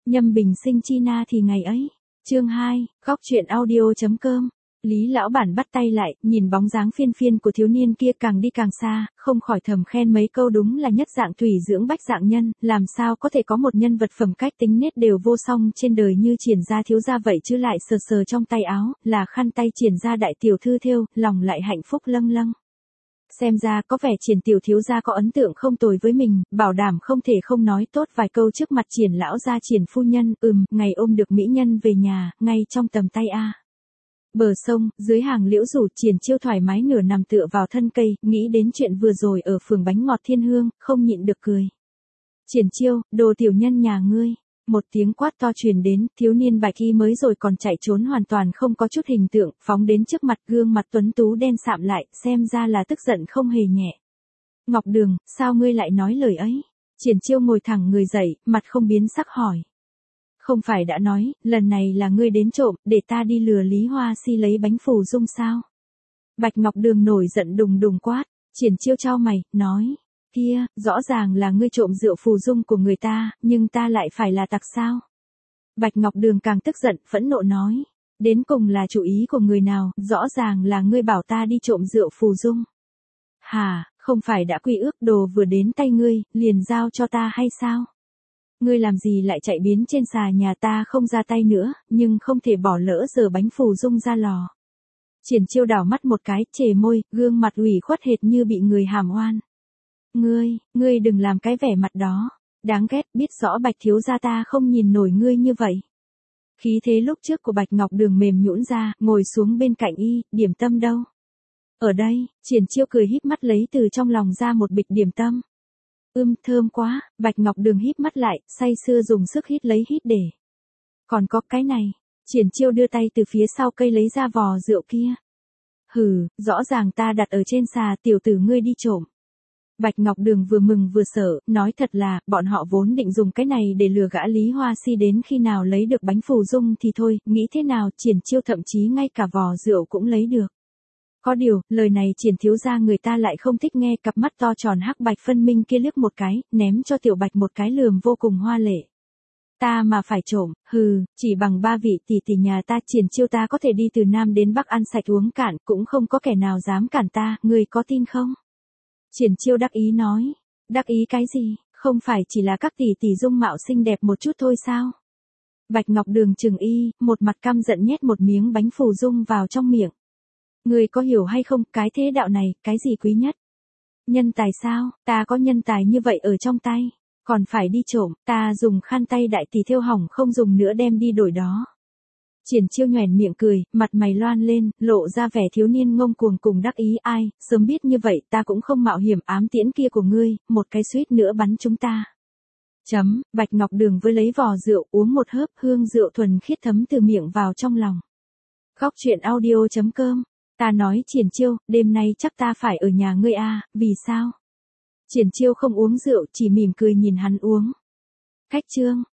Nhâm bình sinh chi na thì ngày ấy. Chương 2, góc truyện audio.com. Lý lão bản bắt tay lại, nhìn bóng dáng phiên phiên của thiếu niên kia càng đi càng xa, không khỏi thầm khen mấy câu, đúng là nhất dạng thủy dưỡng bách dạng nhân, làm sao có thể có một nhân vật phẩm cách tính nết đều vô song trên đời như Triển gia thiếu gia vậy chứ. Lại sờ sờ trong tay áo, là khăn tay Triển gia đại tiểu thư thêu, lòng lại hạnh phúc lâng lâng. Xem ra có vẻ Triển tiểu thiếu gia có ấn tượng không tồi với mình, bảo đảm không thể không nói tốt vài câu trước mặt Triển lão gia. Triển phu nhân, ngày ôm được mỹ nhân về nhà, ngay trong tầm tay a. Bờ sông, dưới hàng liễu rủ, Triển Chiêu thoải mái nửa nằm tựa vào thân cây, nghĩ đến chuyện vừa rồi ở phường bánh ngọt Thiên Hương, không nhịn được cười. Triển Chiêu, đồ tiểu nhân nhà ngươi. Một tiếng quát to truyền đến, thiếu niên bạch y mới rồi còn chạy trốn hoàn toàn không có chút hình tượng, phóng đến trước mặt, gương mặt tuấn tú đen sạm lại, xem ra là tức giận không hề nhẹ. Ngọc Đường, sao ngươi lại nói lời ấy? Triển Chiêu ngồi thẳng người dậy, mặt không biến sắc hỏi. Không phải đã nói, lần này là ngươi đến trộm, để ta đi lừa Lý Hoa Si lấy bánh phù dung sao? Bạch Ngọc Đường nổi giận đùng đùng quát. Triển Chiêu chau mày, nói. Kia, rõ ràng là ngươi trộm rượu phù dung của người ta, nhưng ta lại phải là tặc sao? Bạch Ngọc Đường càng tức giận, phẫn nộ nói. Đến cùng là chủ ý của người nào, rõ ràng là ngươi bảo ta đi trộm rượu phù dung. Hà, không phải đã quy ước đồ vừa đến tay ngươi, liền giao cho ta hay sao? Ngươi làm gì lại chạy biến trên xà nhà ta, không ra tay nữa, nhưng không thể bỏ lỡ giờ bánh phù dung ra lò. Triển Chiêu đảo mắt một cái, chề môi, gương mặt ủy khuất hệt như bị người hàm oan. Ngươi đừng làm cái vẻ mặt đó. Đáng ghét, biết rõ Bạch thiếu gia ta không nhìn nổi ngươi như vậy. Khí thế lúc trước của Bạch Ngọc Đường mềm nhũn ra, ngồi xuống bên cạnh y, điểm tâm đâu? Ở đây. Triển Chiêu cười híp mắt lấy từ trong lòng ra một bịch điểm tâm. Thơm quá. Bạch Ngọc Đường híp mắt lại, say sưa dùng sức hít lấy hít để. Còn có cái này. Triển Chiêu đưa tay từ phía sau cây lấy ra vò rượu kia. Hừ, rõ ràng ta đặt ở trên xà, tiểu tử ngươi đi trộm. Bạch Ngọc Đường vừa mừng vừa sợ, nói thật là, bọn họ vốn định dùng cái này để lừa gã Lý Hoa Si, đến khi nào lấy được bánh phù dung thì thôi, nghĩ thế nào Triển Chiêu thậm chí ngay cả vò rượu cũng lấy được. Có điều, lời này Triển thiếu gia người ta lại không thích nghe, cặp mắt to tròn hắc bạch phân minh kia liếc một cái, ném cho Tiểu Bạch một cái lườm vô cùng hoa lệ. Ta mà phải trộm, chỉ bằng 3 vị tỷ tỷ nhà ta, Triển Chiêu ta có thể đi từ Nam đến Bắc ăn sạch uống cạn, cũng không có kẻ nào dám cản ta, ngươi có tin không? Triển Chiêu đắc ý nói. Đắc ý cái gì, không phải chỉ là các tỷ tỷ dung mạo xinh đẹp một chút thôi sao? Bạch Ngọc Đường trừng y, một mặt căm giận nhét một miếng bánh phù dung vào trong miệng. Ngươi có hiểu hay không, cái thế đạo này, cái gì quý nhất? Nhân tài sao, ta có nhân tài như vậy ở trong tay, còn phải đi trộm, ta dùng khăn tay đại tỷ thêu hỏng không dùng nữa đem đi đổi đó. Triển Chiêu nhoẻn miệng cười, mặt mày loan lên, lộ ra vẻ thiếu niên ngông cuồng cùng đắc ý. Ai, sớm biết như vậy ta cũng không mạo hiểm ám tiễn kia của ngươi, một cái suýt nữa bắn chúng ta. Bạch Ngọc Đường với lấy vò rượu uống một hớp, hương rượu thuần khiết thấm từ miệng vào trong lòng. Góc truyện audio.com. Ta nói Triển Chiêu, đêm nay chắc ta phải ở nhà ngươi a, vì sao? Triển Chiêu không uống rượu, chỉ mỉm cười nhìn hắn uống. Khách trương,